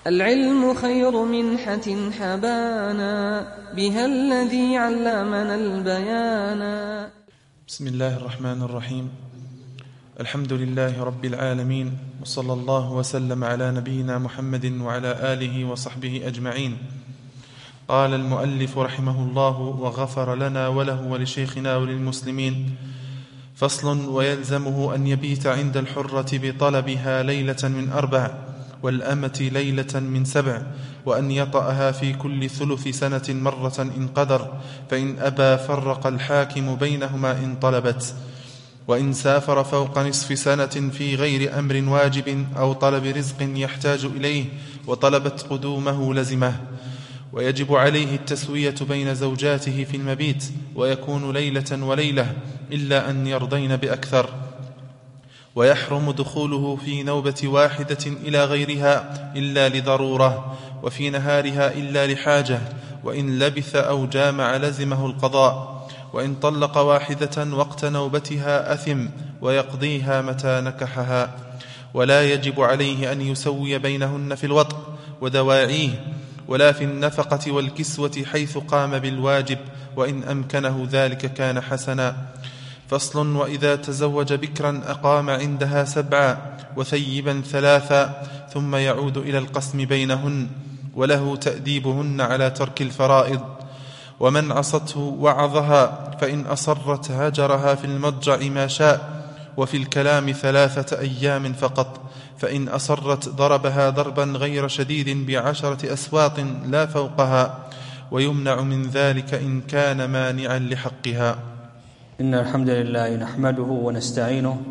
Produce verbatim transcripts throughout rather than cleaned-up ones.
العلم خير منحة حبانا بها الذي علمنا البيانا. بسم الله الرحمن الرحيم. الحمد لله رب العالمين، وصلى الله وسلم على نبينا محمد وعلى آله وصحبه أجمعين. قال المؤلف رحمه الله وغفر لنا وله ولشيخنا وللمسلمين: فصل: ويلزمه أن يبيت عند الحرة بطلبها ليلة من أربع، والأمة ليلة من سبع، وأن يطأها في كل ثلث سنة مرة إن قدر، فإن أبى فرق الحاكم بينهما إن طلبت. وإن سافر فوق نصف سنة في غير أمر واجب أو طلب رزق يحتاج إليه وطلبت قدومه لزمه. ويجب عليه التسوية بين زوجاته في المبيت، ويكون ليلة وليلة إلا أن يرضين بأكثر. ويحرم دخوله في نوبة واحدة إلى غيرها إلا لضرورة، وفي نهارها إلا لحاجة. وإن لبث أو جامع لزمه القضاء. وإن طلق واحدة وقت نوبتها أثم، ويقضيها متى نكحها. ولا يجب عليه أن يسوي بينهن في الوطء ودواعيه، ولا في النفقة والكسوة حيث قام بالواجب، وإن أمكنه ذلك كان حسنا. فصل: وإذا تزوج بكرا أقام عندها سبعا وثيبا ثلاثا، ثم يعود إلى القسم بينهن، وله تأديبهن على ترك الفرائض. ومن عصته وعظها، فإن أصرت هجرها في المضجع ما شاء، وفي الكلام ثلاثة أيام فقط. فإن أصرت ضربها ضربا غير شديد بعشرة أسواط لا فوقها، ويمنع من ذلك إن كان مانعا لحقها. إن الحمد لله نحمده ونستعينه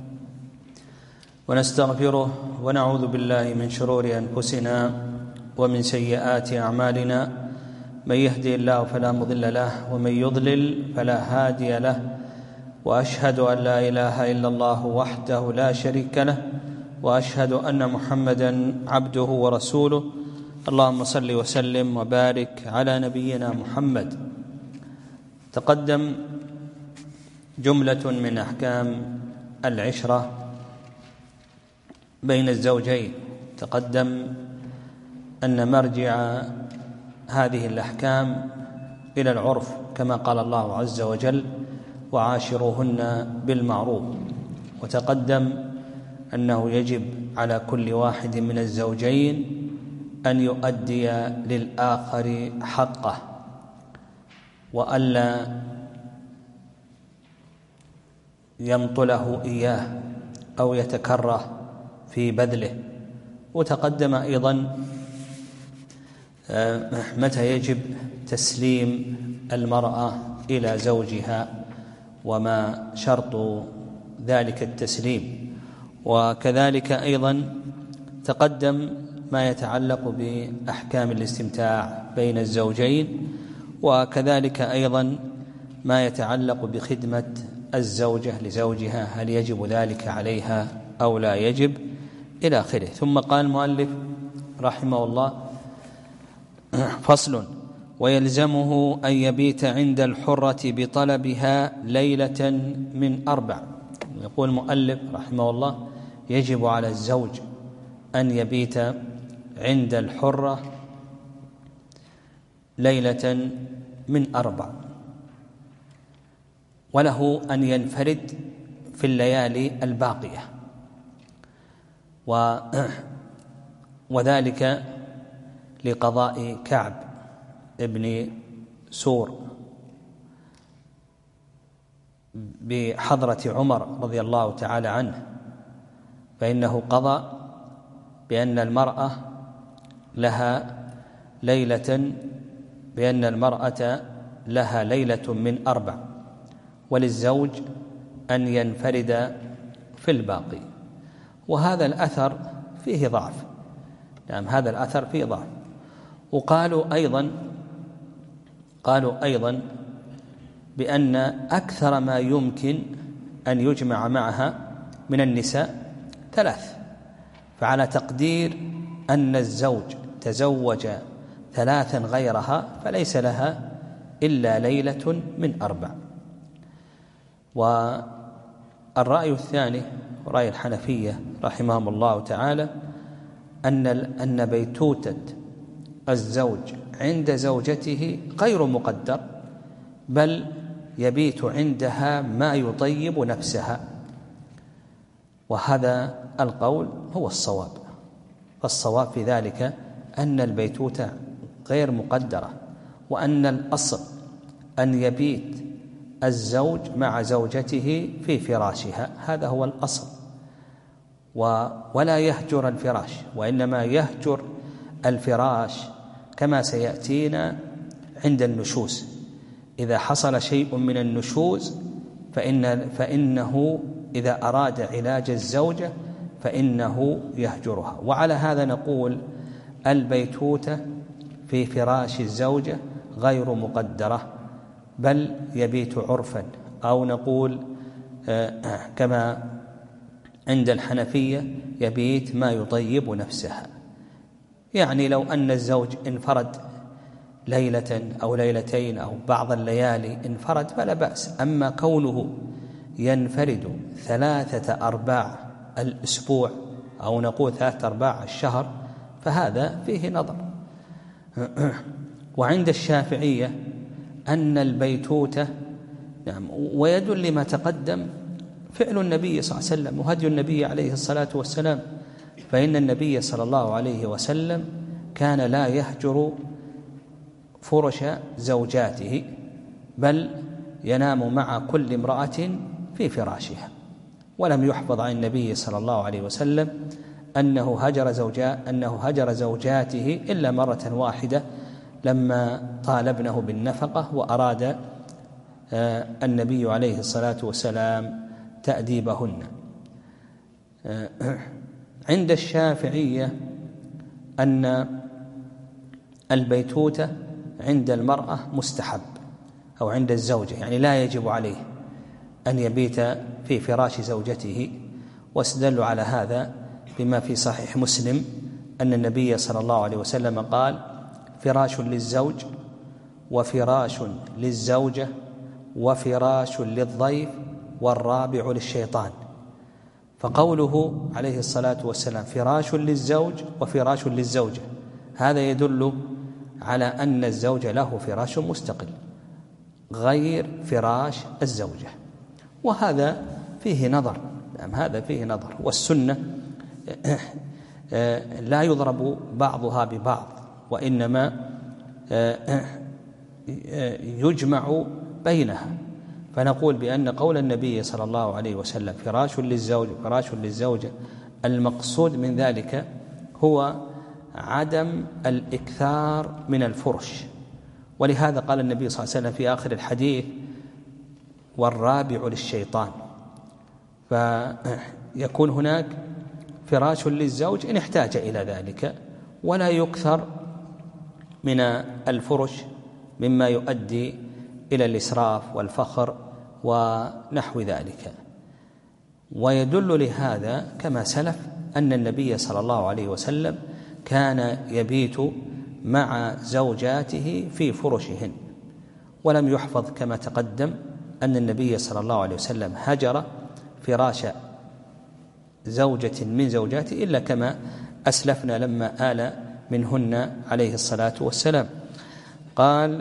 ونستغفره، ونعوذ بالله من شرور أنفسنا ومن سيئات أعمالنا. من يهدي الله فلا مضل له، ومن يضلل فلا هادي له. وأشهد أن لا إله إلا الله وحده لا شريك له، وأشهد أن محمدا عبده ورسوله. اللهم صل وسلم وبارك على نبينا محمد. تقدم جملة من أحكام العشرة بين الزوجين. تقدم أن مرجع هذه الأحكام إلى العرف، كما قال الله عز وجل: وعاشروهن بالمعروف. وتقدم أنه يجب على كل واحد من الزوجين أن يؤدي للآخر حقه، وألا يمطله إياه أو يتكره في بذله. وتقدم أيضا متى يجب تسليم المرأة إلى زوجها، وما شرط ذلك التسليم. وكذلك أيضا تقدم ما يتعلق بأحكام الاستمتاع بين الزوجين، وكذلك أيضا ما يتعلق بخدمة الزوجة لزوجها، هل يجب ذلك عليها أو لا يجب، إلى آخره. ثم قال المؤلف رحمه الله: فصل: ويلزمه أن يبيت عند الحرة بطلبها ليلة من أربع. يقول المؤلف رحمه الله: يجب على الزوج أن يبيت عند الحرة ليلة من أربع، وله أن ينفرد في الليالي الباقية، و وذلك لقضاء كعب ابن سور بحضرة عمر رضي الله تعالى عنه، فإنه قضى بأن المرأة لها ليلة بأن المرأة لها ليلة من أربع، وللزوج أن ينفرد في الباقي. وهذا الأثر فيه ضعف، نعم هذا الأثر فيه ضعف. وقالوا أيضا قالوا أيضا بأن أكثر ما يمكن أن يجمع معها من النساء ثلاث، فعلى تقدير أن الزوج تزوج ثلاثا غيرها فليس لها إلا ليلة من أربع. والرأي الثاني رأي الحنفية رحمهم الله تعالى أن أن بيتوتة الزوج عند زوجته غير مقدر، بل يبيت عندها ما يطيب نفسها، وهذا القول هو الصواب. فالصواب في ذلك أن البيتوتة غير مقدرة، وأن الأصل أن يبيت الزوج مع زوجته في فراشها، هذا هو الأصل، ولا يهجر الفراش، وإنما يهجر الفراش كما سيأتينا عند النشوز. إذا حصل شيء من النشوز فإن فإنه إذا أراد علاج الزوجة فإنه يهجرها. وعلى هذا نقول البيتوتة في فراش الزوجة غير مقدرة، بل يبيت عرفا، أو نقول كما عند الحنفية يبيت ما يطيب نفسها. يعني لو أن الزوج انفرد ليلة أو ليلتين أو بعض الليالي انفرد فلا بأس، أما كونه ينفرد ثلاثة أرباع الأسبوع أو نقول ثلاثة أرباع الشهر فهذا فيه نظر. وعند الشافعية أن البيتوتة نعم، ويدل لما تقدم فعل النبي صلى الله عليه وسلم وهدي النبي عليه الصلاة والسلام، فإن النبي صلى الله عليه وسلم كان لا يهجر فرش زوجاته، بل ينام مع كل امرأة في فراشها. ولم يحفظ عن النبي صلى الله عليه وسلم أنه هجر زوجا أنه هجر زوجاته إلا مرة واحدة لما طالبنه بالنفقة وأراد النبي عليه الصلاة والسلام تأديبهن. عند الشافعية أن البيتوتة عند المرأة مستحب أو عند الزوجة، يعني لا يجب عليه أن يبيت في فراش زوجته، واستدلوا على هذا بما في صحيح مسلم أن النبي صلى الله عليه وسلم قال: فراش للزوج وفراش للزوجة وفراش للضيف والرابع للشيطان. فقوله عليه الصلاة والسلام فراش للزوج وفراش للزوجة هذا يدل على أن الزوج له فراش مستقل غير فراش الزوجة، وهذا فيه نظر. نعم هذا فيه نظر. والسنة لا يضرب بعضها ببعض، وإنما يجمع بينها. فنقول بأن قول النبي صلى الله عليه وسلم فراش للزوج وفراش للزوجة المقصود من ذلك هو عدم الإكثار من الفرش، ولهذا قال النبي صلى الله عليه وسلم في آخر الحديث: والرابع للشيطان. فيكون هناك فراش للزوج إن احتاج إلى ذلك، ولا يكثر من الفرش مما يؤدي إلى الإسراف والفخر ونحو ذلك. ويدل لهذا كما سلف أن النبي صلى الله عليه وسلم كان يبيت مع زوجاته في فرشهن، ولم يحفظ كما تقدم أن النبي صلى الله عليه وسلم هجر فراش زوجة من زوجاته إلا كما أسلفنا لما آل منهن عليه الصلاة والسلام. قال: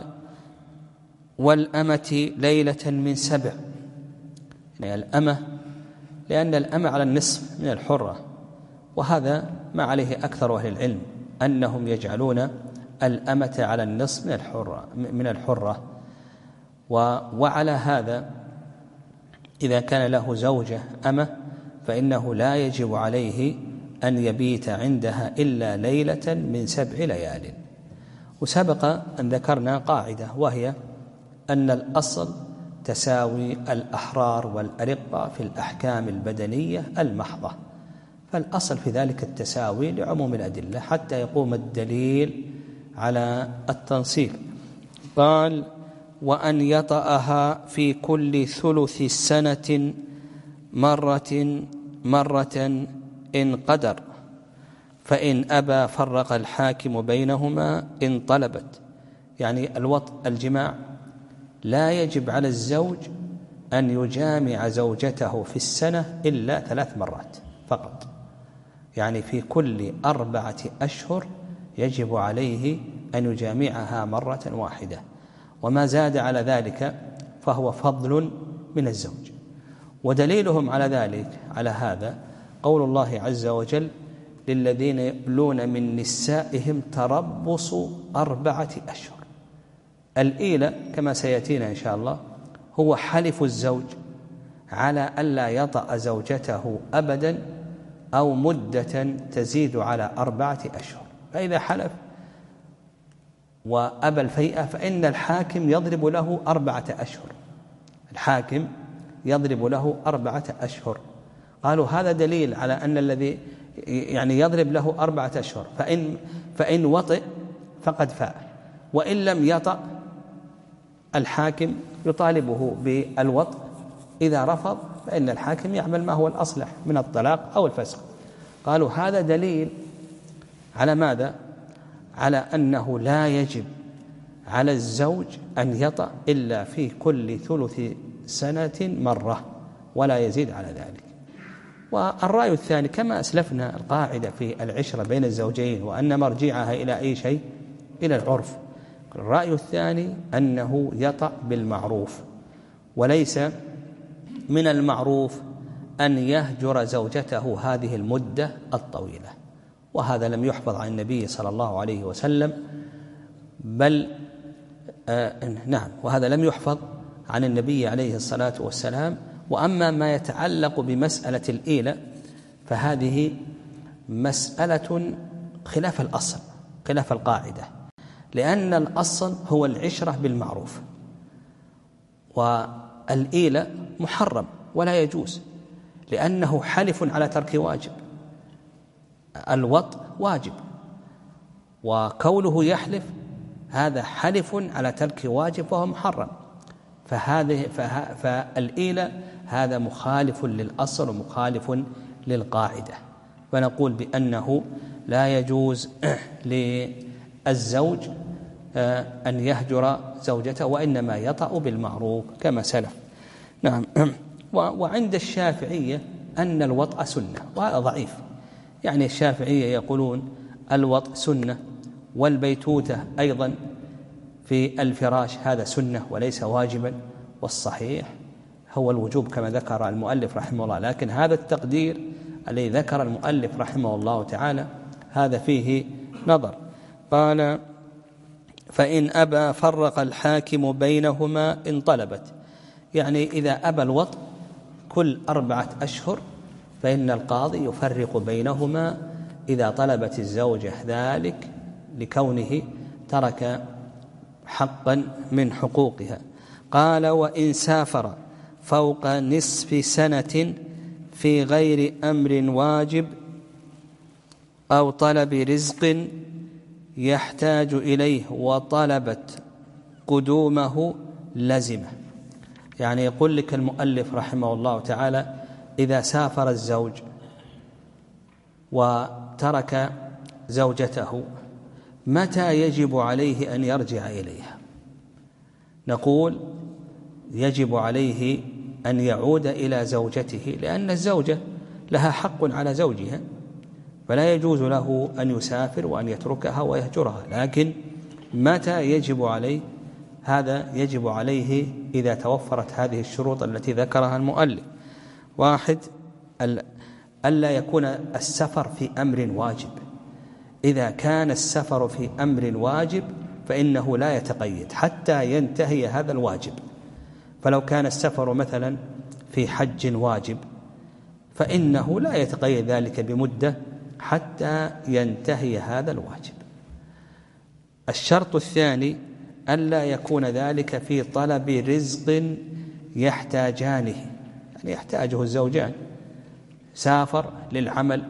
والأمة ليلة من سبع، يعني الأمة لأن الأمة على النصف من الحرة، وهذا ما عليه أكثر أهل العلم أنهم يجعلون الأمة على النصف من الحرة من الحرة وعلى هذا إذا كان له زوجة أمة فإنه لا يجب عليه أن يبيت عندها إلا ليلة من سبع ليال. وسبق أن ذكرنا قاعدة، وهي أن الأصل تساوي الأحرار والأرقة في الأحكام البدنية المحضة، فالأصل في ذلك التساوي لعموم الأدلة حتى يقوم الدليل على التنصيل. قال: وأن يطأها في كل ثلث سنة مرة مرة إن قدر، فإن أبى فرق الحاكم بينهما إن طلبت. يعني الوطء الجماع لا يجب على الزوج أن يجامع زوجته في السنة إلا ثلاث مرات فقط، يعني في كل أربعة أشهر يجب عليه أن يجامعها مرة واحدة، وما زاد على ذلك فهو فضل من الزوج. ودليلهم على ذلك على هذا قول الله عز وجل: للذين يؤلون من نسائهم تربص أربعة أشهر. الإيلة كما سيأتينا إن شاء الله هو حلف الزوج على ألا يطأ زوجته أبدا أو مدة تزيد على أربعة أشهر. فإذا حلف وأبى الفيئة فإن الحاكم يضرب له أربعة أشهر، الحاكم يضرب له أربعة أشهر. قالوا هذا دليل على أن الذي يعني يضرب له أربعة أشهر، فإن, فإن وطئ فقد فاء، وإن لم يطأ الحاكم يطالبه بالوطء، إذا رفض فإن الحاكم يعمل ما هو الأصلح من الطلاق أو الفسخ. قالوا هذا دليل على ماذا؟ على أنه لا يجب على الزوج أن يطأ إلا في كل ثلث سنة مرة ولا يزيد على ذلك. والرأي الثاني كما أسلفنا القاعدة في العشرة بين الزوجين وأن مرجعها إلى أي شيء؟ إلى العرف. الرأي الثاني أنه يطأ بالمعروف، وليس من المعروف أن يهجر زوجته هذه المدة الطويلة، وهذا لم يحفظ عن النبي صلى الله عليه وسلم، بل آه نعم وهذا لم يحفظ عن النبي عليه الصلاة والسلام. وأما ما يتعلق بمسألة الإيلة فهذه مسألة خلاف الأصل، خلاف القاعدة، لأن الأصل هو العشرة بالمعروف، والإيلة محرم ولا يجوز لأنه حلف على ترك واجب. الوطء واجب، وكونه يحلف هذا حلف على ترك واجب وهو محرم، فهذه فالإيلة هذا مخالف للأصل ومخالف للقاعدة. فنقول بأنه لا يجوز للزوج أن يهجر زوجته، وإنما يطأ بالمعروف كما سلف. نعم. وعند الشافعية أن الوطأ سنة، وهذا ضعيف. يعني الشافعية يقولون الوطأ سنة، والبيتوتة أيضا في الفراش هذا سنة وليس واجبا، والصحيح هو الوجوب كما ذكر المؤلف رحمه الله. لكن هذا التقدير الذي ذكر المؤلف رحمه الله تعالى هذا فيه نظر. قال: فإن أبى فرق الحاكم بينهما إن طلبت. يعني إذا أبى الوطء كل أربعة أشهر فإن القاضي يفرق بينهما إذا طلبت الزوجة ذلك لكونه ترك حقا من حقوقها. قال: وإن سافر فوق نصف سنة في غير أمر واجب أو طلب رزق يحتاج إليه وطلبت قدومه لزمه. يعني يقول لك المؤلف رحمه الله تعالى: إذا سافر الزوج وترك زوجته متى يجب عليه أن يرجع إليها؟ نقول يجب عليه أن يعود إلى زوجته، لأن الزوجة لها حق على زوجها، فلا يجوز له أن يسافر وأن يتركها ويهجرها. لكن متى يجب عليه؟ هذا يجب عليه إذا توفرت هذه الشروط التي ذكرها المؤلف. واحد: ألا يكون السفر في أمر واجب. إذا كان السفر في أمر واجب فإنه لا يتقيد حتى ينتهي هذا الواجب. فلو كان السفر مثلا في حج واجب فإنه لا يتقيد ذلك بمدة حتى ينتهي هذا الواجب. الشرط الثاني: ألا يكون ذلك في طلب رزق يحتاجانه، يعني يحتاجه الزوجان، سافر للعمل،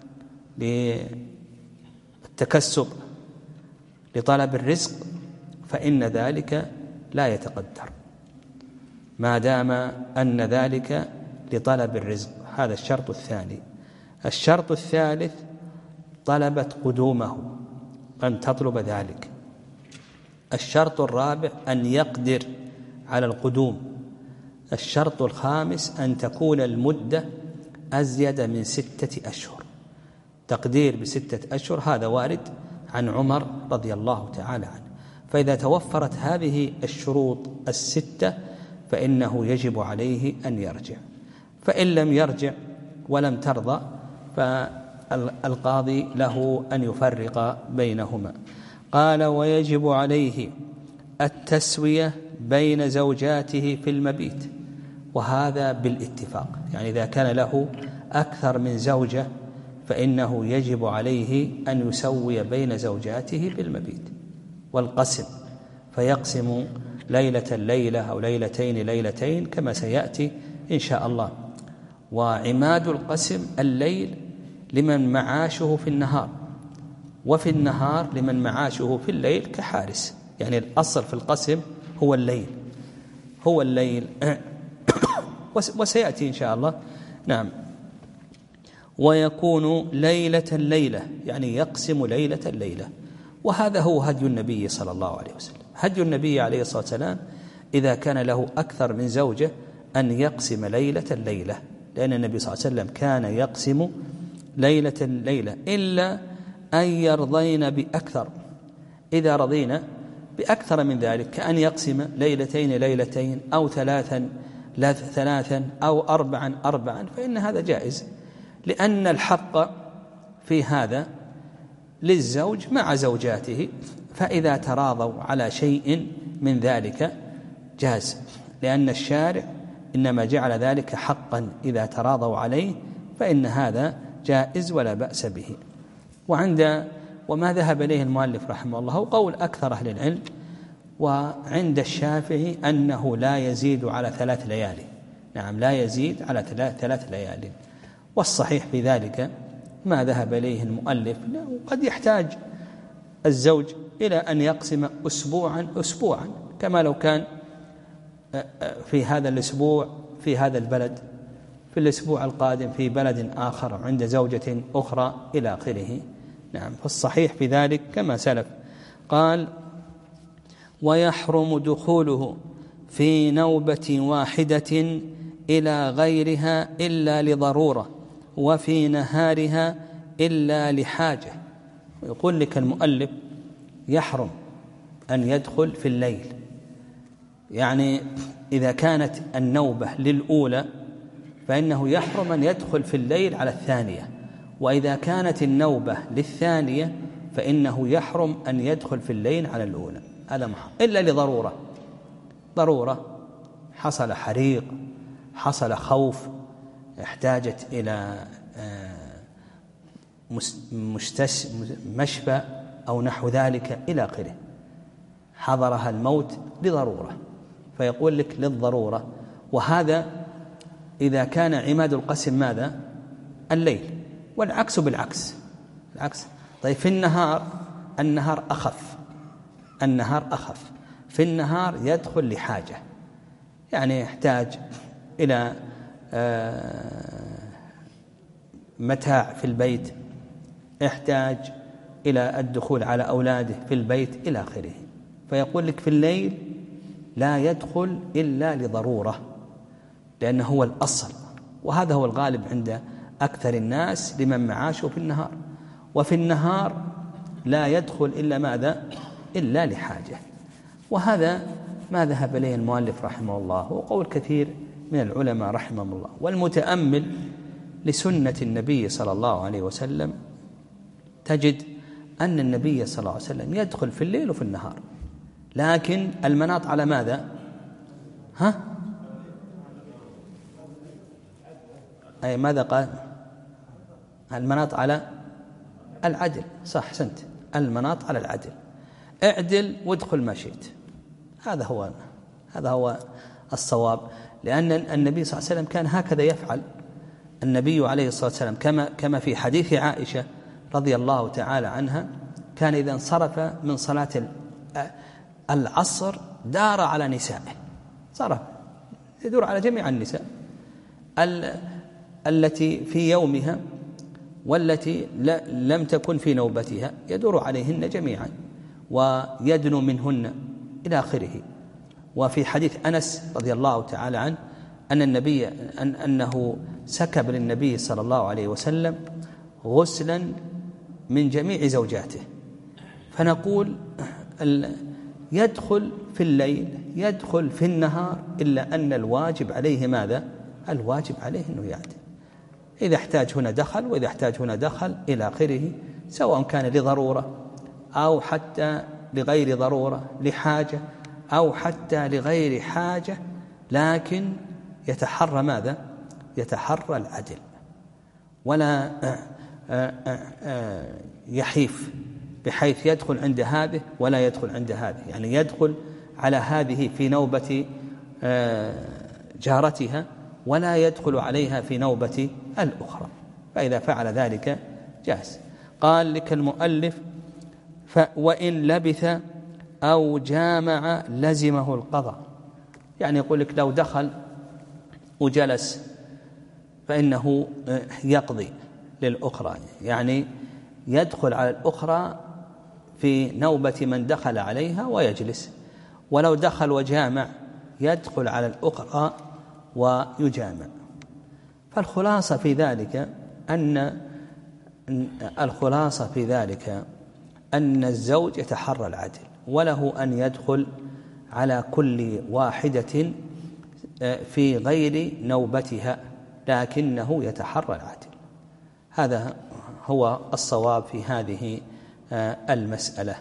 للتكسب، لطلب الرزق، فإن ذلك لا يتقدر ما دام أن ذلك لطلب الرزق. هذا الشرط الثاني. الشرط الثالث: طلبت قدومه، أن تطلب ذلك. الشرط الرابع: أن يقدر على القدوم. الشرط الخامس: أن تكون المدة أزيد من ستة أشهر. تقدير بستة أشهر هذا وارد عن عمر رضي الله تعالى عنه. فإذا توفرت هذه الشروط الستة فإنه يجب عليه أن يرجع، فإن لم يرجع ولم ترضى فالقاضي له أن يفرق بينهما. قال: ويجب عليه التسوية بين زوجاته في المبيت، وهذا بالاتفاق، يعني إذا كان له أكثر من زوجة فإنه يجب عليه أن يسوي بين زوجاته بالمبيت والقسم، فيقسم ليلة الليلة أو ليلتين ليلتين كما سيأتي إن شاء الله. وعماد القسم الليل لمن معاشه في النهار، وفي النهار لمن معاشه في الليل كحارس، يعني الأصل في القسم هو الليل هو الليل وسيأتي إن شاء الله. نعم. ويكون ليلة الليلة، يعني يقسم ليلة الليلة، وهذا هو هدي النبي صلى الله عليه وسلم. هدي النبي عليه الصلاة والسلام إذا كان له أكثر من زوجة أن يقسم ليلة الليلة، لأن النبي صلى الله عليه وسلم كان يقسم ليلة الليلة إلا أن يرضين بأكثر. إذا رضينا بأكثر من ذلك كأن يقسم ليلتين ليلتين أو ثلاثا ثلاثا أو أربعا أربعا فإن هذا جائز، لأن الحق في هذا للزوج مع زوجاته، فإذا تراضوا على شيء من ذلك جاز، لأن الشارع إنما جعل ذلك حقا، إذا تراضوا عليه فإن هذا جائز ولا بأس به. وعند وما ذهب إليه المؤلف رحمه الله وقول أكثر أهل العلم، وعند الشافعي أنه لا يزيد على ثلاث ليالي. نعم، لا يزيد على ثلاث ليالي. والصحيح في ذلك ما ذهب إليه المؤلف، قد يحتاج الزوج إلى أن يقسم أسبوعا أسبوعا، كما لو كان في هذا الأسبوع في هذا البلد، في الأسبوع القادم في بلد آخر عند زوجة أخرى إلى آخره. نعم، فالصحيح في ذلك كما سلف. قال: ويحرم دخوله في نوبة واحدة إلى غيرها إلا لضرورة، وفي نهارها إلا لحاجة. يقول لك المؤلف يحرم أن يدخل في الليل، يعني إذا كانت النوبة للأولى فإنه يحرم أن يدخل في الليل على الثانية، وإذا كانت النوبة للثانية فإنه يحرم أن يدخل في الليل على الأولى، هذا محرم إلا لضرورة. ضرورة، حصل حريق، حصل خوف، احتاجت إلى مشفى أو نحو ذلك إلى آخره، حضرها الموت لضرورة، فيقول لك للضرورة. وهذا إذا كان عماد القسم ماذا؟ الليل، والعكس بالعكس العكس. طيب في النهار، النهار أخف النهار أخف في النهار يدخل لحاجة، يعني يحتاج إلى متاع في البيت، يحتاج إلى الدخول على أولاده في البيت إلى آخره، فيقول لك في الليل لا يدخل إلا لضرورة، لأنه هو الأصل، وهذا هو الغالب عند أكثر الناس لمن معاشه في النهار. وفي النهار لا يدخل إلا ماذا؟ إلا لحاجة. وهذا ما ذهب إليه المؤلف رحمه الله وقول كثير من العلماء رحمهم الله. والمتأمل لسنة النبي صلى الله عليه وسلم تجد أن النبي صلى الله عليه وسلم يدخل في الليل وفي النهار، لكن المناط على ماذا؟ ها؟ أي ماذا قال؟ المناط على العدل. صح، أحسنت، المناط على العدل. اعدل وادخل ما شئت، هذا هو هذا هو الصواب، لأن النبي صلى الله عليه وسلم كان هكذا يفعل. النبي عليه الصلاة والسلام كما كما في حديث عائشة رضي الله تعالى عنها، كان إذا انصرف من صلاة العصر دار على نسائه، صرف يدور على جميع النساء التي في يومها والتي لم تكن في نوبتها، يدور عليهن جميعا ويدنو منهن إلى آخره. وفي حديث أنس رضي الله تعالى عنه أن النبي أن أنه سكب للنبي صلى الله عليه وسلم غسلا من جميع زوجاته، فنقول يدخل في الليل يدخل في النهار، إلا أن الواجب عليه ماذا؟ الواجب عليه أنه يعدل. إذا احتاج هنا دخل، وإذا احتاج هنا دخل إلى آخره، سواء كان لضرورة أو حتى لغير ضرورة، لحاجة أو حتى لغير حاجة، لكن يتحرى ماذا؟ يتحرى العدل، ولا يحيف بحيث يدخل عند هذه ولا يدخل عند هذه، يعني يدخل على هذه في نوبة جارتها ولا يدخل عليها في نوبة الأخرى، فإذا فعل ذلك جاز. قال لك المؤلف: وإن لبث أو جامع لزمه القضاء. يعني يقول لك لو دخل وجلس فإنه يقضي للأخرى، يعني يدخل على الأخرى في نوبة من دخل عليها ويجلس، ولو دخل وجامع يدخل على الأخرى ويجامع. فالخلاصة في ذلك أن الخلاصة في ذلك أن الزوج يتحرى العدل، وله أن يدخل على كل واحدة في غير نوبتها، لكنه يتحرى العدل. هذا هو الصواب في هذه المسألة،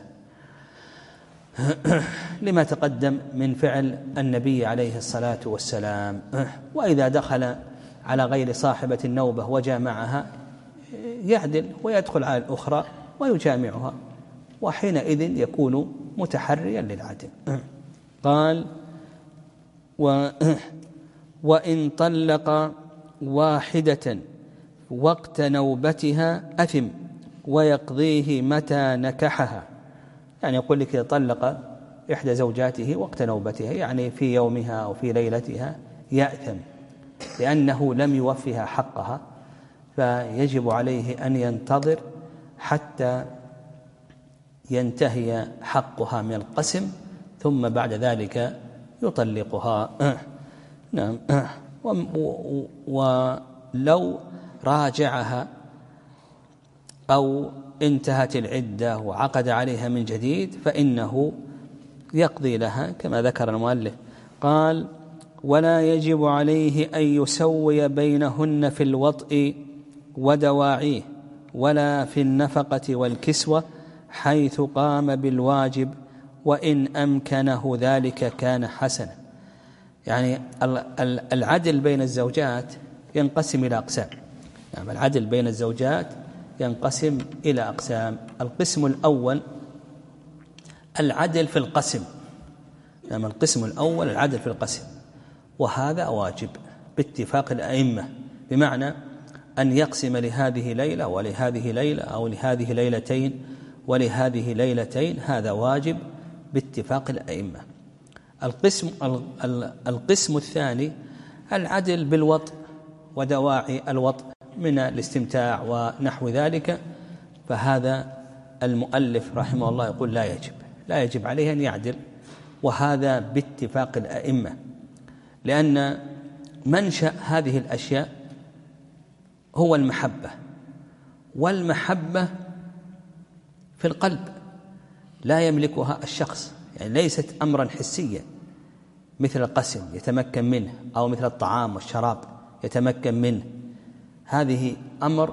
لما تقدم من فعل النبي عليه الصلاة والسلام. وإذا دخل على غير صاحبة النوبة وجامعها يعدل ويدخل على الأخرى ويجامعها، وحينئذ يكون متحريا للعدل. قال: و وإن طلق واحدة وقت نوبتها أثم ويقضيه متى نكحها. يعني يقول لك: طلق إحدى زوجاته وقت نوبتها، يعني في يومها أو في ليلتها، يأثم لأنه لم يوفها حقها، فيجب عليه أن ينتظر حتى ينتهي حقها من القسم، ثم بعد ذلك يطلقها. نعم. ولو راجعها أو انتهت العدة وعقد عليها من جديد فإنه يقضي لها كما ذكر المؤلف. قال: ولا يجب عليه أن يسوي بينهن في الوطء ودواعيه ولا في النفقة والكسوة حيث قام بالواجب، وإن أمكنه ذلك كان حسنا. يعني العدل بين الزوجات ينقسم إلى أقسام. يعني العدل بين الزوجات ينقسم إلى أقسام. القسم الأول العدل في القسم، يعني القسم الأول العدل في القسم، وهذا واجب باتفاق الأئمة، بمعنى أن يقسم لهذه ليلة ولهذه ليلة، أو لهذه ليلتين ولهذه ليلتين، هذا واجب باتفاق الأئمة. القسم القسم الثاني العدل بالوطء ودواعي الوطء من الاستمتاع ونحو ذلك، فهذا المؤلف رحمه الله يقول لا يجب لا يجب عليه أن يعدل، وهذا باتفاق الأئمة، لأن منشأ هذه الأشياء هو المحبة، والمحبة في القلب لا يملكها الشخص، يعني ليست أمرا حسيا مثل القسم يتمكن منه، أو مثل الطعام والشراب يتمكن منه. هذه أمر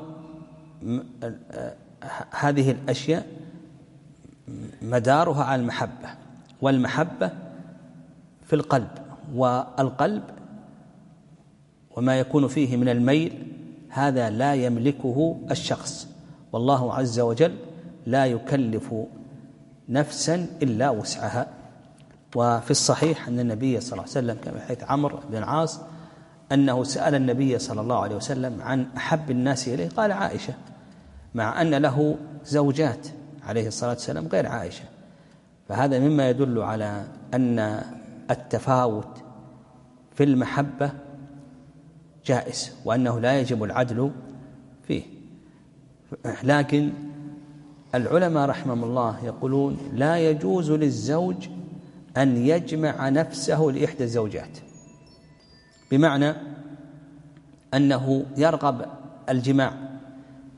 هذه الأشياء مدارها على المحبة، والمحبة في القلب، والقلب وما يكون فيه من الميل هذا لا يملكه الشخص، والله عز وجل لا يكلف نفسا إلا وسعها. وفي الصحيح أن النبي صلى الله عليه وسلم كما حيث عمرو بن العاص أنه سأل النبي صلى الله عليه وسلم عن أحب الناس إليه، قال عائشة، مع أن له زوجات عليه الصلاة والسلام غير عائشة. فهذا مما يدل على أن التفاوت في المحبة جائز، وأنه لا يجب العدل فيه. لكن العلماء رحمهم الله يقولون لا يجوز للزوج أن يجمع نفسه لإحدى الزوجات، بمعنى أنه يرغب الجماع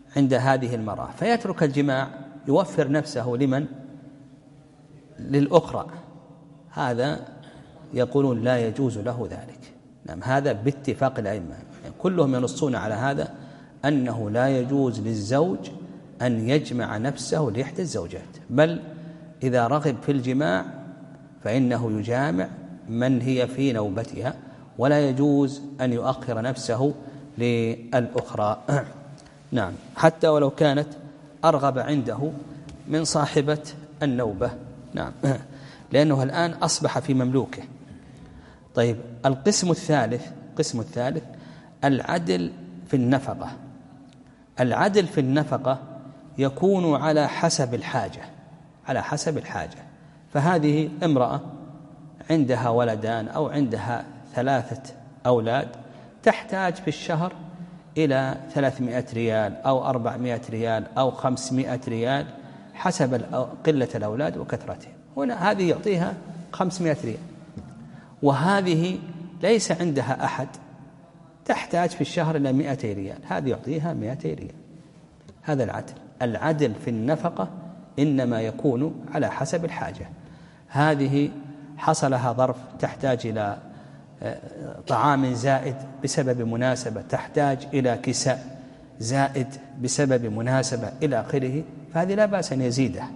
عند هذه المرأة فيترك الجماع يوفر نفسه لمن؟ للأخرى، هذا يقولون لا يجوز له ذلك. نعم، هذا باتفاق الأئمة يعني كلهم ينصون على هذا، أنه لا يجوز للزوج أن يجمع نفسه لإحدى الزوجات، بل إذا رغب في الجماع فإنه يجامع من هي في نوبتها، ولا يجوز أن يؤخر نفسه للأخرى. نعم، حتى ولو كانت أرغب عنده من صاحبة النوبة. نعم، لأنه الآن أصبح في مملوكه. طيب، القسم الثالث القسم الثالث العدل في النفقة. العدل في النفقة يكون على حسب الحاجة على حسب الحاجة فهذه امرأة عندها ولدان أو عندها ثلاثة أولاد، تحتاج في الشهر إلى ثلاثمائة ريال أو أربعمائة ريال أو خمسمائة ريال حسب قلة الأولاد وكثرتهم. هنا هذه يعطيها خمسمائة ريال، وهذه ليس عندها أحد تحتاج في الشهر إلى مائتي ريال، هذه يعطيها مائتي ريال. هذا العدل. العدل في النفقة إنما يكون على حسب الحاجة. هذه حصلها ظرف تحتاج إلى طعام زائد بسبب مناسبة، تحتاج إلى كساء زائد بسبب مناسبة إلى آخره، فهذه لا بأس أن يزيدها.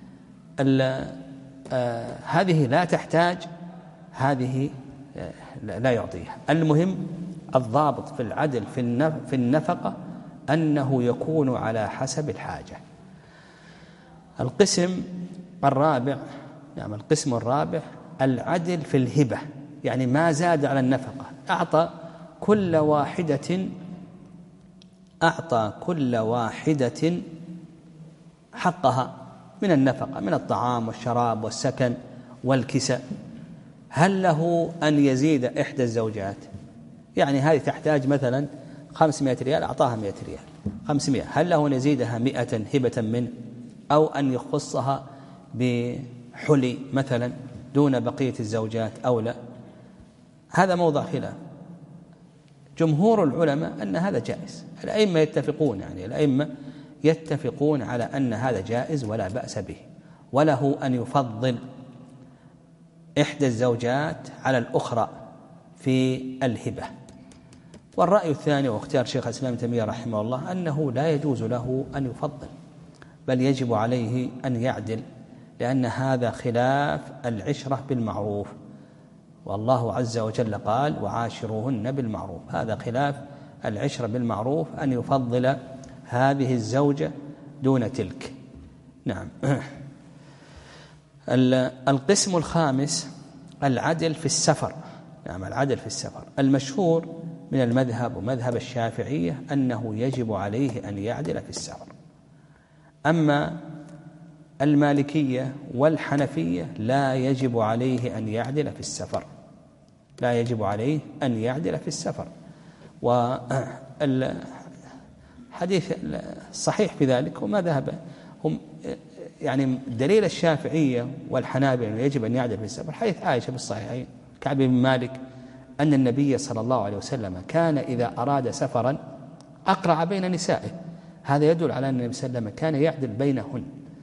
هذه لا تحتاج، هذه لا يعطيها. المهم الضابط في العدل في النفقة أنه يكون على حسب الحاجة. القسم الرابع نعم القسم الرابع العدل في الهبة، يعني ما زاد على النفقة، أعطى كل واحدة أعطى كل واحدة حقها من النفقة، من الطعام والشراب والسكن والكساء. هل له أن يزيد إحدى الزوجات؟ يعني هذه تحتاج مثلا خمسمائة ريال، أعطاها مائة ريال، خمسمائة، هل له أن يزيدها مائة هبة منه، أو أن يخصها بحلي مثلا دون بقية الزوجات أو لا؟ هذا موضع خلاف. جمهور العلماء أن هذا جائز، الأئمة يتفقون يعني الأئمة يتفقون على أن هذا جائز ولا بأس به، وله أن يفضل إحدى الزوجات على الأخرى في الهبة. والرأي الثاني واختيار شيخ الإسلام ابن تيمية رحمه الله أنه لا يجوز له أن يفضل، بل يجب عليه أن يعدل، لأن هذا خلاف العشرة بالمعروف، والله عز وجل قال وعاشروهن بالمعروف، هذا خلاف العشرة بالمعروف أن يفضل هذه الزوجة دون تلك. نعم. القسم الخامس العدل في السفر. نعم، العدل في السفر. المشهور من المذهب ومذهب الشافعية أنه يجب عليه أن يعدل في السفر، أما المالكية والحنفية لا يجب عليه أن يعدل في السفر، لا يجب عليه أن يعدل في السفر. والحديث الصحيح في ذلك وما ذهب هم يعني دليل الشافعية والحنابلة أنه يجب أن يعدل في السفر حديث عائشة بالصحيحين كعب بن مالك أن النبي صلى الله عليه وسلم كان إذا أراد سفرا أقرع بين نسائه، هذا يدل على أن النبي صلى الله عليه وسلم كان يعدل بينهن.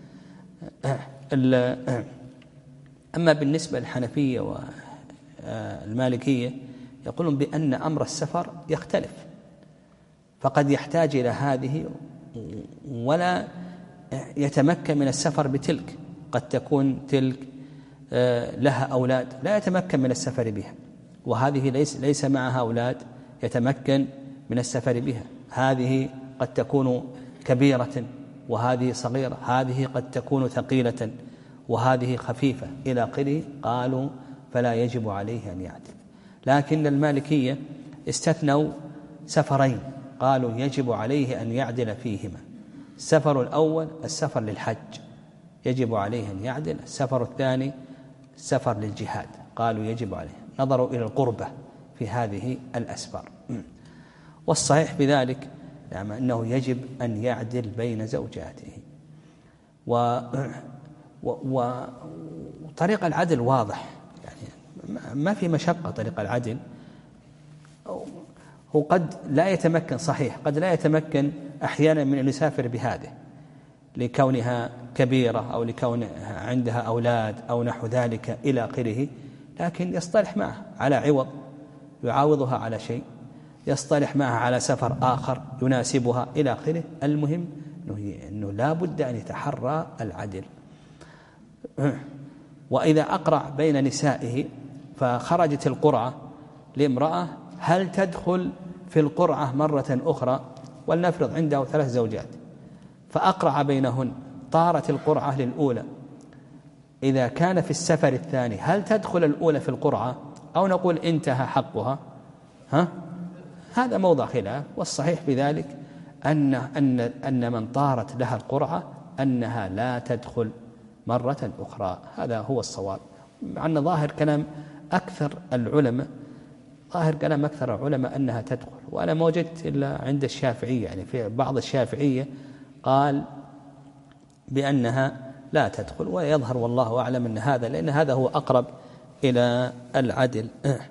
أما بالنسبة للحنفية والمالكية يقولون بأن أمر السفر يختلف، فقد يحتاج إلى هذه ولا يتمكن من السفر بتلك، قد تكون تلك لها أولاد لا يتمكن من السفر بها، وهذه ليس, ليس معها أولاد يتمكن من السفر بها، هذه قد تكون كبيرة وهذه صغيرة، هذه قد تكون ثقيلة وهذه خفيفة إلى آخره، قالوا فلا يجب عليه أن يعدل. لكن المالكية استثنوا سفرين قالوا يجب عليه أن يعدل فيهما. السفر الأول السفر للحج يجب عليه أن يعدل، السفر الثاني السفر للجهاد قالوا يجب عليه، نظروا إلى القربة في هذه الأسفار. والصحيح بذلك يعني أنه يجب أن يعدل بين زوجاته، و وطريق العدل واضح، يعني ما في مشقة طريق العدل. هو قد لا يتمكن، صحيح قد لا يتمكن أحيانا من أن يسافر بهذه لكونها كبيرة أو لكونها عندها أولاد أو نحو ذلك إلى آخره، لكن يصطلح معه على عوض يعاوضها على شيء، يصطلح معها على سفر آخر يناسبها إلى آخره. المهم أنه لا بد أن يتحرى العدل. وإذا أقرع بين نسائه فخرجت القرعة لامرأة، هل تدخل في القرعة مرة أخرى؟ ولنفرض عنده ثلاث زوجات فأقرع بينهن، طارت القرعة للأولى، إذا كان في السفر الثاني هل تدخل الأولى في القرعة أو نقول انتهى حقها؟ ها؟ هذا موضع خلاف، والصحيح بذلك أن, أن, أن من طارت لها القرعة أنها لا تدخل مرة أخرى. هذا هو الصواب، مع أن ظاهر كلام أكثر العلماء ظاهر كلام أكثر العلماء أنها تدخل، وأنا ما وجدت إلا عند الشافعية، يعني في بعض الشافعية قال بأنها لا تدخل، ويظهر والله أعلم أن هذا، لأن هذا هو أقرب إلى العدل.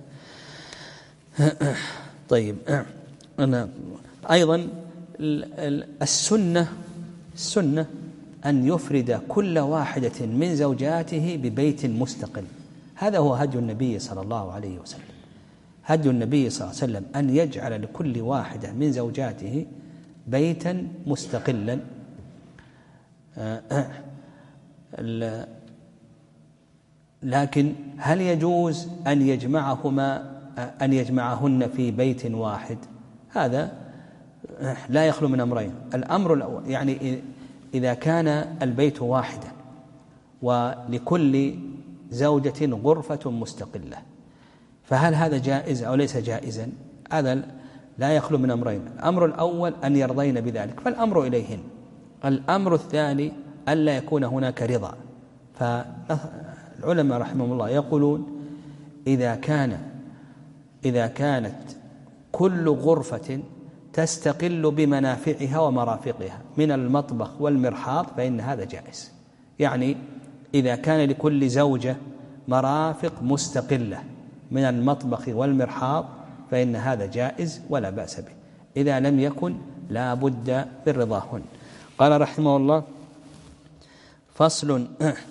طيب، أنا أيضا السنة السنة أن يفرد كل واحدة من زوجاته ببيت مستقل. هذا هو هدي النبي صلى الله عليه وسلم. هدي النبي صلى الله عليه وسلم أن يجعل لكل واحدة من زوجاته بيتا مستقلا. لكن هل يجوز أن يجمعهما أن يجمعهن في بيت واحد؟ هذا لا يخلو من أمرين. الأمر الأول، يعني إذا كان البيت واحدا ولكل زوجة غرفة مستقلة، فهل هذا جائز أو ليس جائزا؟ هذا لا يخلو من أمرين. الأمر الأول أن يرضين بذلك فالأمر إليهن. الأمر الثاني ألا يكون هناك رضا. فالعلماء رحمهم الله يقولون إذا كان إذا كانت كل غرفة تستقل بمنافعها ومرافقها من المطبخ والمرحاض فإن هذا جائز. يعني إذا كان لكل زوجة مرافق مستقلة من المطبخ والمرحاض فإن هذا جائز ولا بأس به، إذا لم يكن لا بد من رضاهن. قال رحمه الله: فصل: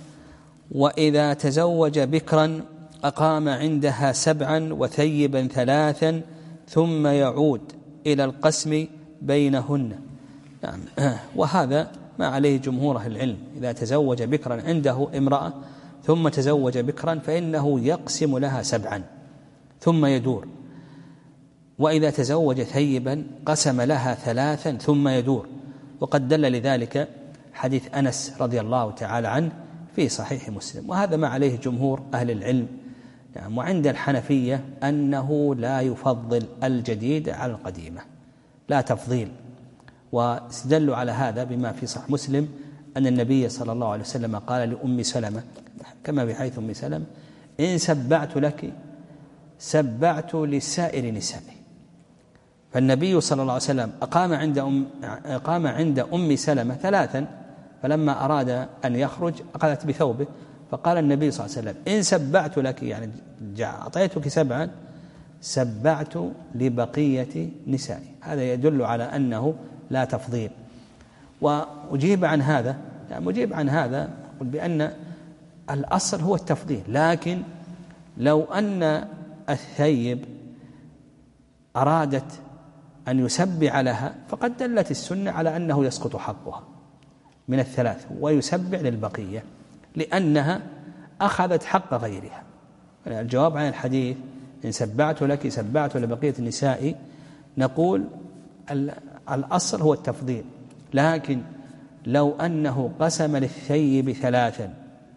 وإذا تزوج بكرا أقام عندها سبعا وثيبا ثلاثا ثم يعود إلى القسم بينهن. نعم. وهذا ما عليه جمهور أهل العلم. إذا تزوج بكرا عنده امرأة ثم تزوج بكرا فإنه يقسم لها سبعا ثم يدور، وإذا تزوج ثيبا قسم لها ثلاثا ثم يدور. وقد دل لذلك حديث أنس رضي الله تعالى عنه في صحيح مسلم، وهذا ما عليه جمهور أهل العلم. نعم. وعند الحنفية أنه لا يفضل الجديد على القديمة، لا تفضيل، واستدلوا على هذا بما في صحيح مسلم أن النبي صلى الله عليه وسلم قال لأم سلمة كما بحيث أم سلمة: إن سبعت لك سبعت لسائر نسائي. فالنبي صلى الله عليه وسلم أقام عند أم, أقام عند أم سلمة ثلاثا، فلما أراد أن يخرج أخذت بثوبه، فقال النبي صلى الله عليه وسلم: إن سبعت لك يعني أعطيتك سبعا سبعت لبقية نسائي. هذا يدل على أنه لا تفضيل. وأجيب عن هذا يعني مجيب عن هذا بأن الأصل هو التفضيل، لكن لو أن الثيب أرادت أن يسبع لها فقد دلت السنة على أنه يسقط حقها من الثلاث ويسبع للبقية لأنها أخذت حق غيرها. الجواب عن الحديث: إن سبعت لك سبعت لبقية النساء، نقول الأصل هو التفضيل، لكن لو أنه قسم للثيب ثلاثا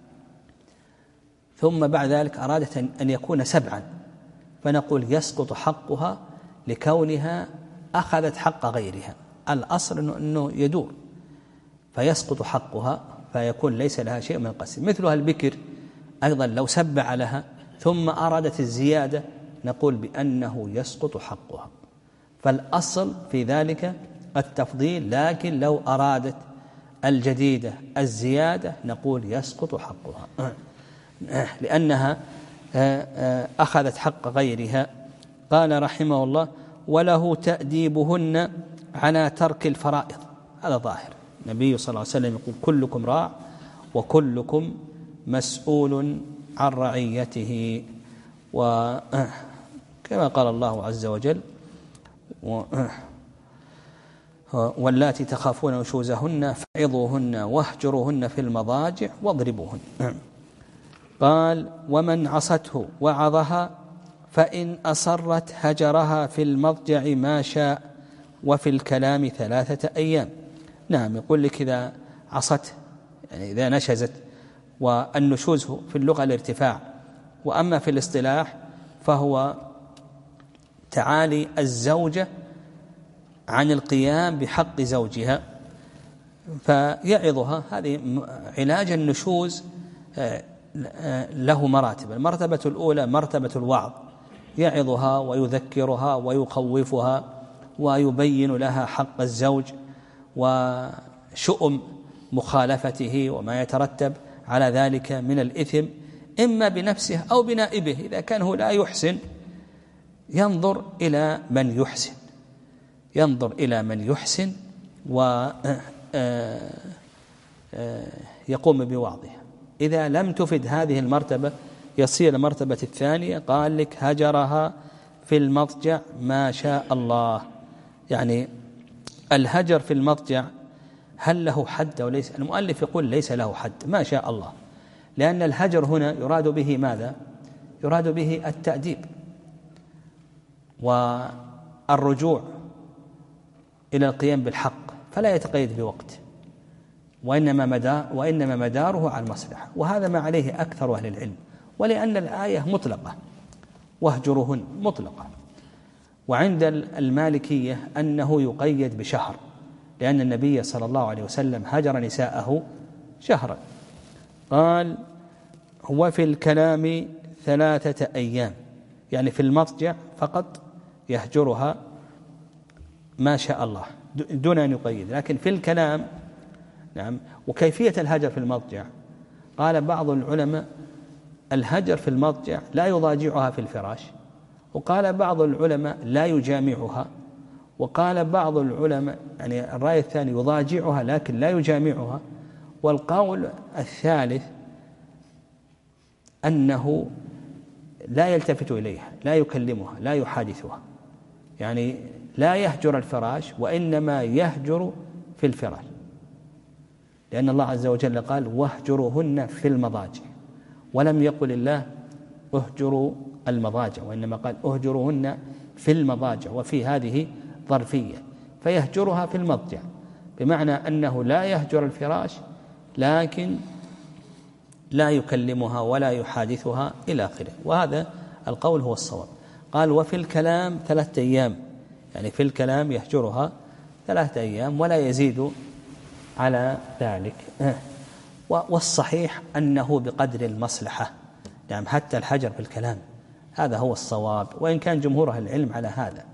ثم بعد ذلك أرادت أن يكون سبعا فنقول يسقط حقها لكونها أخذت حق غيرها. الأصل أنه يدور فيسقط حقها فيكون ليس لها شيء من القسم. مثلها البكر أيضا لو سبع لها ثم أرادت الزيادة نقول بأنه يسقط حقها. فالأصل في ذلك التفضيل، لكن لو أرادت الجديدة الزيادة نقول يسقط حقها لأنها أخذت حق غيرها. قال رحمه الله: وله تأديبهن على ترك الفرائض. هذا ظاهر. النبي صلى الله عليه وسلم يقول كلكم راع وكلكم مسؤول عن رعيته. وكما قال الله عز وجل واللاتي تخافون نشوزهن فعظوهن واهجروهن في المضاجع واضربوهن. قال ومن عصته وعظها فإن أصرت هجرها في المضجع ما شاء وفي الكلام ثلاثة أيام. نعم، يقول لك إذا عصت يعني إذا نشزت، والنشوز في اللغة الارتفاع، وأما في الاصطلاح فهو تعالي الزوجة عن القيام بحق زوجها، فيعظها. هذه علاج النشوز له مراتب. المرتبة الأولى مرتبة الوعظ، يعظها ويذكرها ويخوفها ويبين لها حق الزوج وشؤم مخالفته وما يترتب على ذلك من الإثم، إما بنفسه أو بنائبه. إذا كان هو لا يحسن ينظر إلى من يحسن ينظر إلى من يحسن ويقوم بوعظها. إذا لم تفد هذه المرتبة يصير المرتبة الثانية. قال لك هجرها في المضجع ما شاء الله. يعني الهجر في المضجع هل له حد أو ليس؟ المؤلف يقول ليس له حد، ما شاء الله، لأن الهجر هنا يراد به ماذا؟ يراد به التأديب والرجوع إلى القيام بالحق، فلا يتقيد بوقت، وإنما مدار وإنما مداره على المصلحة. وهذا ما عليه أكثر أهل العلم، ولأن الآية مطلقة واهجرهن مطلقة. وعند المالكية أنه يقيد بشهر، لأن النبي صلى الله عليه وسلم هجر نساءه شهرا. قال هو في الكلام ثلاثة أيام، يعني في المضجع فقط يهجرها ما شاء الله دون أن يقيد. لكن في الكلام نعم. وكيفية الهجر في المضجع؟ قال بعض العلماء الهجر في المضجع لا يضاجعها في الفراش، وقال بعض العلماء لا يجامعها، وقال بعض العلماء يعني الرأي الثاني يضاجعها لكن لا يجامعها، والقول الثالث أنه لا يلتفت إليها، لا يكلمها، لا يحادثها، يعني لا يهجر الفراش وإنما يهجر في الفراش، لأن الله عز وجل قال واهجروهن في المضاجع، ولم يقل الله اهجروا المضاجع، وإنما قال اهجروهن في المضاجع، وفي هذه ظرفية، فيهجرها في المضجع بمعنى أنه لا يهجر الفراش لكن لا يكلمها ولا يحادثها إلى آخره. وهذا القول هو الصواب. قال وفي الكلام ثلاثة أيام، يعني في الكلام يهجرها ثلاثة أيام ولا يزيد على ذلك. والصحيح أنه بقدر المصلحة، يعني حتى الحجر في الكلام هذا هو الصواب، وإن كان جمهور أهل العلم على هذا.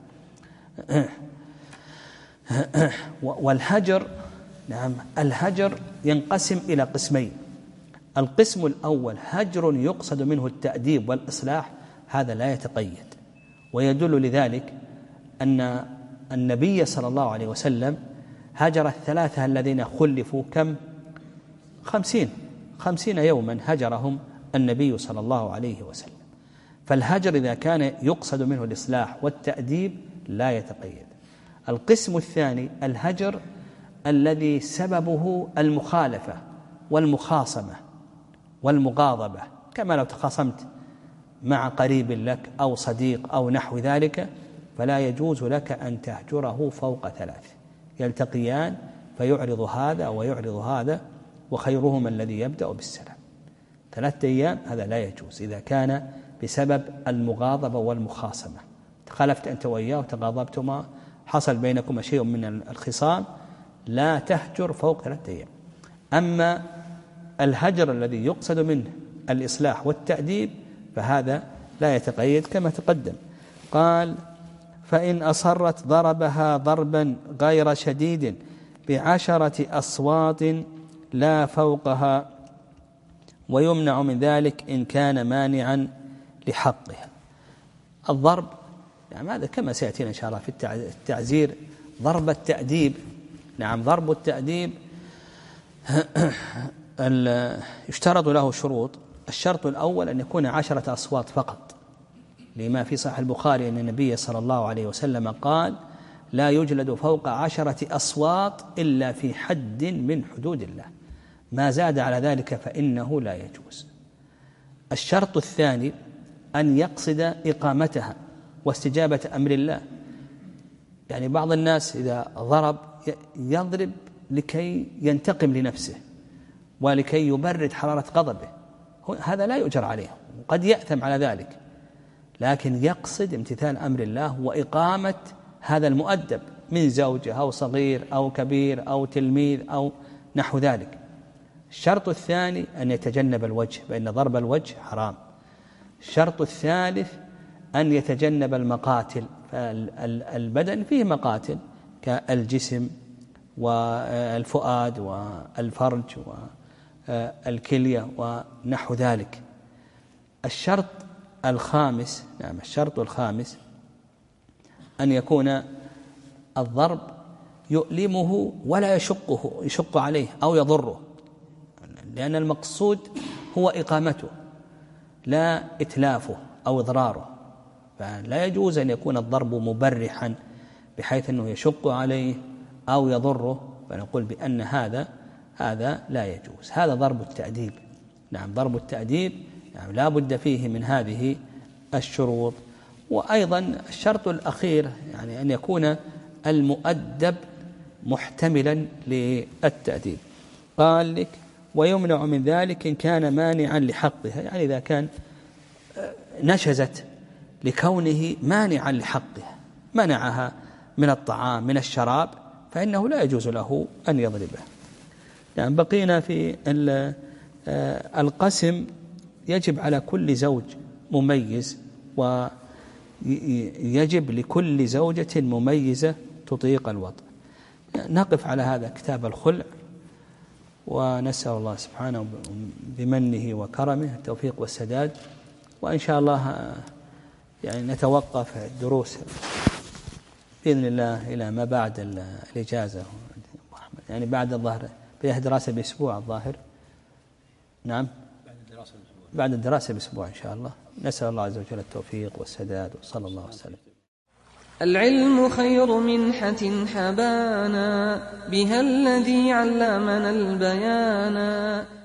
والهجر نعم الهجر ينقسم إلى قسمين. القسم الأول هجر يقصد منه التأديب والإصلاح، هذا لا يتقيد، ويدل لذلك أن النبي صلى الله عليه وسلم هجر الثلاثة الذين خلفوا كم؟ خمسين خمسين يوما هجرهم النبي صلى الله عليه وسلم. فالهجر إذا كان يقصد منه الإصلاح والتأديب لا يتقيد. القسم الثاني الهجر الذي سببه المخالفة والمخاصمة والمغاضبة، كما لو تخاصمت مع قريب لك أو صديق أو نحو ذلك، فلا يجوز لك أن تهجره فوق ثلاث، يلتقيان فيعرض هذا ويعرض هذا، وخيرهما الذي يبدأ بالسلام. ثلاثة أيام هذا لا يجوز إذا كان بسبب المغاضبة والمخاصمة، تخالفت أنت وإياه وتغاضبتما، حصل بينكما شيء من الخصام، لا تهجر فوق ثلاثة أيام. أما الهجر الذي يقصد منه الإصلاح والتأديب فهذا لا يتقيد كما تقدم. قال فإن أصرت ضربها ضربا غير شديد بعشرة أصوات لا فوقها، ويمنع من ذلك إن كان مانعا لحقها. الضرب يعني هذا كما سيأتينا إن شاء الله في التعزير ضرب التأديب. نعم ضرب التأديب يشترط له شروط. الشرط الأول أن يكون عشرة أصوات فقط، لما في صحيح البخاري أن النبي صلى الله عليه وسلم قال لا يجلد فوق عشرة أصوات إلا في حد من حدود الله، ما زاد على ذلك فإنه لا يجوز. الشرط الثاني أن يقصد إقامتها واستجابة أمر الله. يعني بعض الناس إذا ضرب يضرب لكي ينتقم لنفسه ولكي يبرد حرارة غضبه، هذا لا يؤجر عليه، قد يأثم على ذلك، لكن يقصد امتثال أمر الله وإقامة هذا المؤدب من زوجه أو صغير أو كبير أو تلميذ أو نحو ذلك. الشرط الثاني أن يتجنب الوجه، فإن ضرب الوجه حرام. الشرط الثالث أن يتجنب المقاتل، فالبدن فيه مقاتل كالجسم والفؤاد والفرج والكلية ونحو ذلك. الشرط الخامس نعم الشرط الخامس أن يكون الضرب يؤلمه ولا يشقه يشق عليه أو يضره، لأن المقصود هو إقامته لا إتلافه أو إضراره، فلا يجوز أن يكون الضرب مبرحا بحيث أنه يشق عليه أو يضره، فنقول بأن هذا هذا لا يجوز. هذا ضرب التأديب. نعم ضرب التأديب يعني لا بد فيه من هذه الشروط. وأيضا الشرط الأخير يعني أن يكون المؤدب محتملا للتأديب. قال لك ويمنع من ذلك إن كان مانعا لحقها، يعني إذا كان نشزت لكونه مانعا لحقها، منعها من الطعام من الشراب، فإنه لا يجوز له أن يضربه. يعني بقينا في القسم. يجب على كل زوج مميز ويجب لكل زوجة مميزة تطيق الوطء. نقف على هذا كتاب الخلع، ونسأل الله سبحانه بمنه وكرمه التوفيق والسداد. وإن شاء الله يعني نتوقف الدروس بإذن الله إلى ما بعد الإجازة، يعني بعد الظهر بدأ دراسة بأسبوع الظاهر. نعم بعد الدراسة بأسبوع إن شاء الله. نسأل الله عز وجل التوفيق والسداد، وصلى الله وسلم. العلم خير منحة حبانا، بها الذي علمنا البيانا.